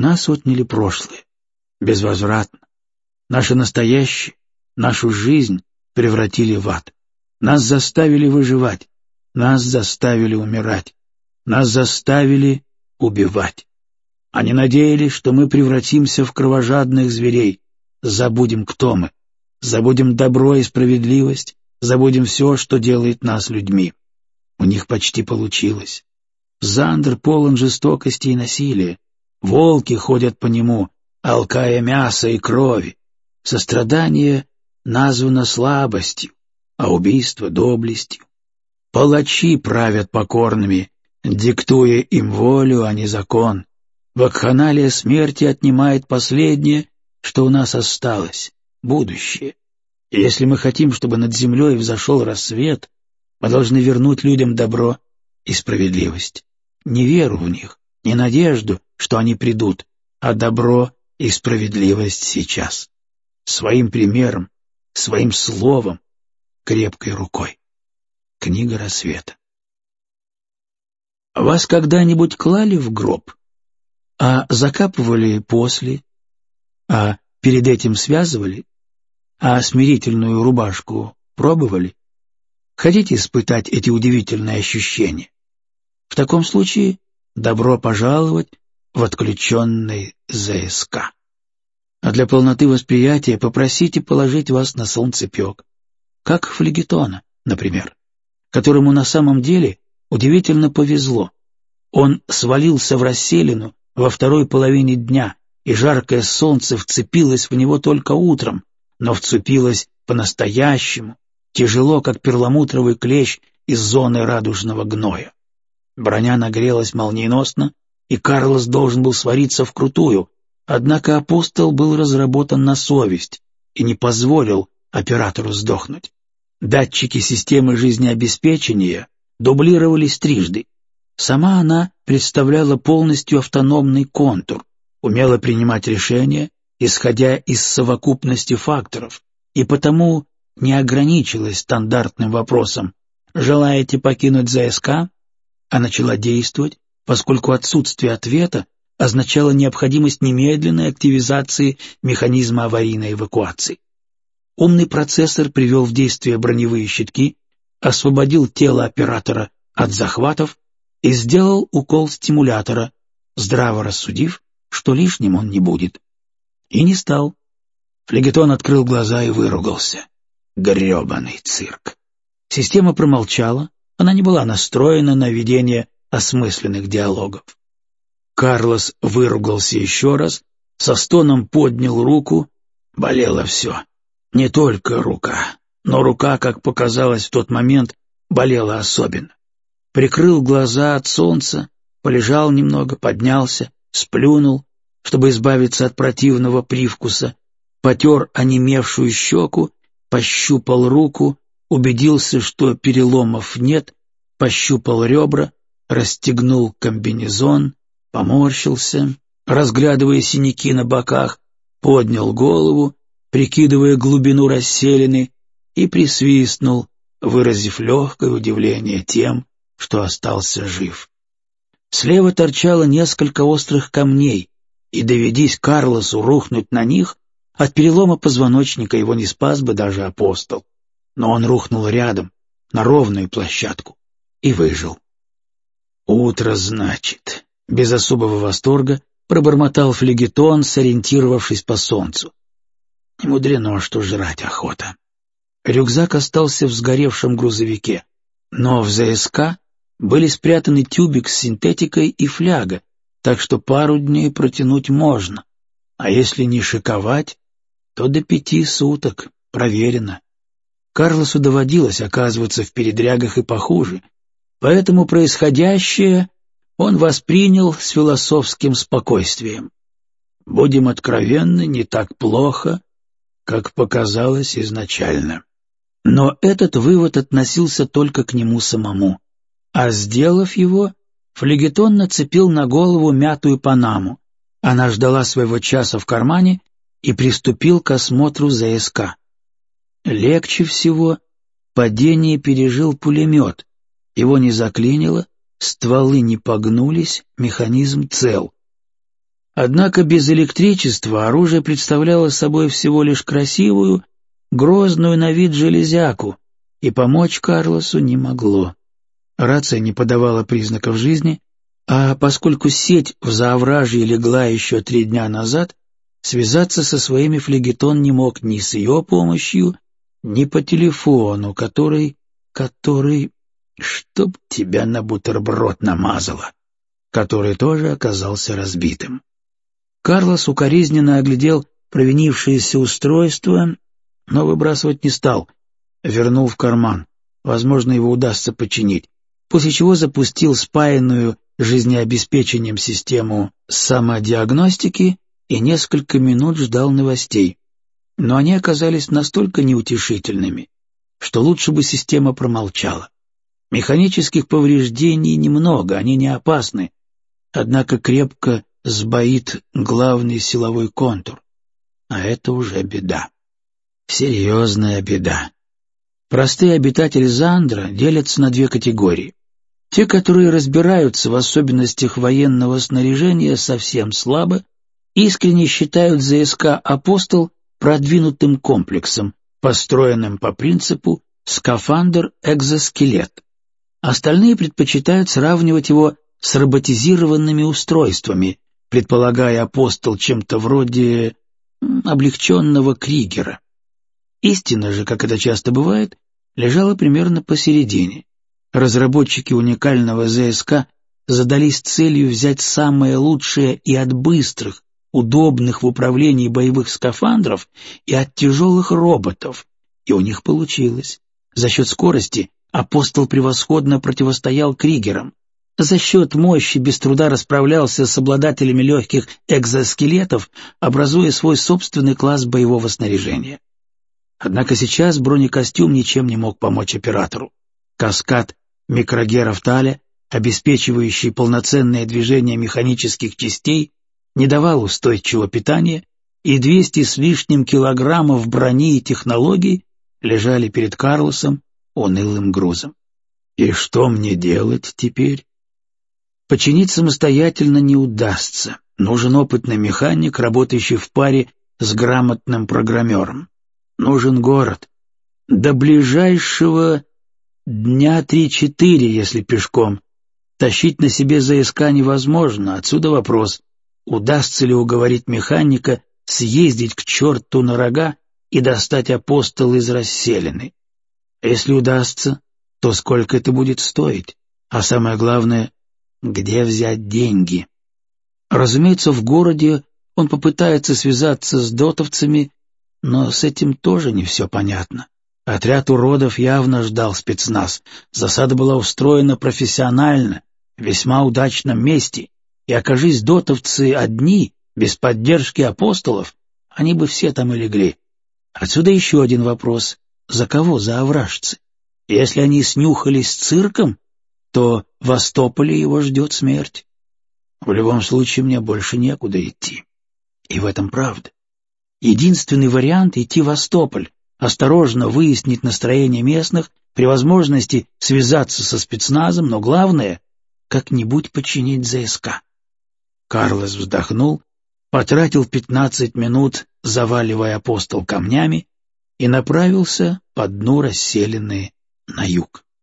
нас отняли прошлое, безвозвратно. Наше настоящее, нашу жизнь превратили в ад. Нас заставили выживать, нас заставили умирать, нас заставили убивать. Они надеялись, что мы превратимся в кровожадных зверей, забудем, кто мы, забудем добро и справедливость, забудем все, что делает нас людьми. У них почти получилось. Зандер полон жестокости и насилия. Волки ходят по нему, алкая мясо и крови. Сострадание названо слабостью, а убийство — доблестью. Палачи правят покорными, диктуя им волю, а не закон. Вакханалия смерти отнимает последнее, что у нас осталось — будущее. И если мы хотим, чтобы над землей взошел рассвет, мы должны вернуть людям добро и справедливость. Не веру в них, не надежду, что они придут, а добро и справедливость сейчас. Своим примером, своим словом, крепкой рукой. Книга рассвета. Вас когда-нибудь клали в гроб? А закапывали после? А перед этим связывали? А смирительную рубашку пробовали? Хотите испытать эти удивительные ощущения? В таком случае добро пожаловать в отключенный ЗСК. А для полноты восприятия попросите положить вас на солнцепек, как Флегетона, например, которому на самом деле удивительно повезло. Он свалился в расселину во второй половине дня, и жаркое солнце вцепилось в него только утром, но вцепилось по-настоящему, тяжело, как перламутровый клещ из зоны радужного гноя. Броня нагрелась молниеносно, и Карлос должен был свариться вкрутую, однако апостол был разработан на совесть и не позволил оператору сдохнуть. Датчики системы жизнеобеспечения дублировались трижды. Сама она представляла полностью автономный контур, умела принимать решения, исходя из совокупности факторов, и потому не ограничилась стандартным вопросом «Желаете покинуть ЗСК?», а начала действовать, поскольку отсутствие ответа означало необходимость немедленной активизации механизма аварийной эвакуации. Умный процессор привел в действие броневые щитки, освободил тело оператора от захватов и сделал укол стимулятора, здраво рассудив, что лишним он не будет. И не стал. Флегетон открыл глаза и выругался. Грёбаный цирк. Система промолчала, она не была настроена на ведение осмысленных диалогов. Карлос выругался еще раз, со стоном поднял руку, болело все. Не только рука, но рука, как показалось в тот момент, болела особенно. Прикрыл глаза от солнца, полежал немного, поднялся, сплюнул, чтобы избавиться от противного привкуса, потер онемевшую щеку, пощупал руку, убедился, что переломов нет, пощупал ребра, расстегнул комбинезон, поморщился, разглядывая синяки на боках, поднял голову, прикидывая глубину расселины, и присвистнул, выразив легкое удивление тем, что остался жив. Слева торчало несколько острых камней, и, доведись Карлосу рухнуть на них, от перелома позвоночника его не спас бы даже апостол. Но он рухнул рядом, на ровную площадку, и выжил. «Утро, значит», — без особого восторга пробормотал Флегетон, сориентировавшись по солнцу. Не мудрено, что жрать охота. Рюкзак остался в сгоревшем грузовике, но в ЗСК были спрятаны тюбик с синтетикой и фляга, так что пару дней протянуть можно, а если не шиковать, то до 5 суток, проверено. Карлосу доводилось оказываться в передрягах и похуже, поэтому происходящее он воспринял с философским спокойствием. Будем откровенны, не так плохо, как показалось изначально. Но этот вывод относился только к нему самому, а сделав его, Флегетон нацепил на голову мятую панаму. Она ждала своего часа в кармане и приступил к осмотру ЗСК. Легче всего падение пережил пулемет. Его не заклинило, стволы не погнулись, механизм цел. Однако без электричества оружие представляло собой всего лишь красивую, грозную на вид железяку, и помочь Карлосу не могло. Рация не подавала признаков жизни, а поскольку сеть в Заовражье легла еще 3 дня назад, связаться со своими флегетон не мог ни с ее помощью, ни по телефону, который, чтоб тебя на бутерброд намазало, который тоже оказался разбитым. Карлос укоризненно оглядел провинившееся устройство, но выбрасывать не стал, вернул в карман. Возможно, его удастся починить, после чего запустил спаянную жизнеобеспечением систему самодиагностики и несколько минут ждал новостей. Но они оказались настолько неутешительными, что лучше бы система промолчала. Механических повреждений немного, они не опасны, однако крепко сбоит главный силовой контур, а это уже беда. Серьезная беда. Простые обитатели Зандра делятся на 2 категории. Те, которые разбираются в особенностях военного снаряжения совсем слабо, искренне считают ЗСК «Апостол» продвинутым комплексом, построенным по принципу скафандр-экзоскелет. Остальные предпочитают сравнивать его с роботизированными устройствами, предполагая «Апостол» чем-то вроде облегченного Кригера. Истина же, как это часто бывает, лежала примерно посередине. Разработчики уникального ЗСК задались целью взять самое лучшее и от быстрых, удобных в управлении боевых скафандров, и от тяжелых роботов, и у них получилось. За счет скорости «Апостол» превосходно противостоял Кригерам. За счет мощи без труда расправлялся с обладателями легких экзоскелетов, образуя свой собственный класс боевого снаряжения. Однако сейчас бронекостюм ничем не мог помочь оператору. Каскад микрогеров Таля, обеспечивающий полноценное движение механических частей, не давал устойчивого питания, и 200 с лишним килограммов брони и технологий лежали перед Карлосом унылым грузом. И что мне делать теперь? Починить самостоятельно не удастся. Нужен опытный механик, работающий в паре с грамотным программером. Нужен город. До ближайшего дня 3-4, если пешком. Тащить на себе ЗСК невозможно, отсюда вопрос, удастся ли уговорить механика съездить к черту на рога и достать «Апостол» из расселены. Если удастся, то сколько это будет стоить? А самое главное, где взять деньги? Разумеется, в городе он попытается связаться с дотовцами, но с этим тоже не все понятно. Отряд уродов явно ждал спецназ. Засада была устроена профессионально, в весьма удачном месте, и окажись дотовцы одни, без поддержки «Апостолов», они бы все там и легли. Отсюда еще один вопрос. За кого заовражцы? Если они снюхались с цирком, то в Остополе его ждет смерть. В любом случае мне больше некуда идти. И в этом правда. Единственный вариант — идти в Остополь, осторожно выяснить настроение местных, при возможности связаться со спецназом, но главное — как-нибудь починить ЗСК. Карлос вздохнул, потратил 15 минут, заваливая «Апостол» камнями, и направился по дну расселены на юг.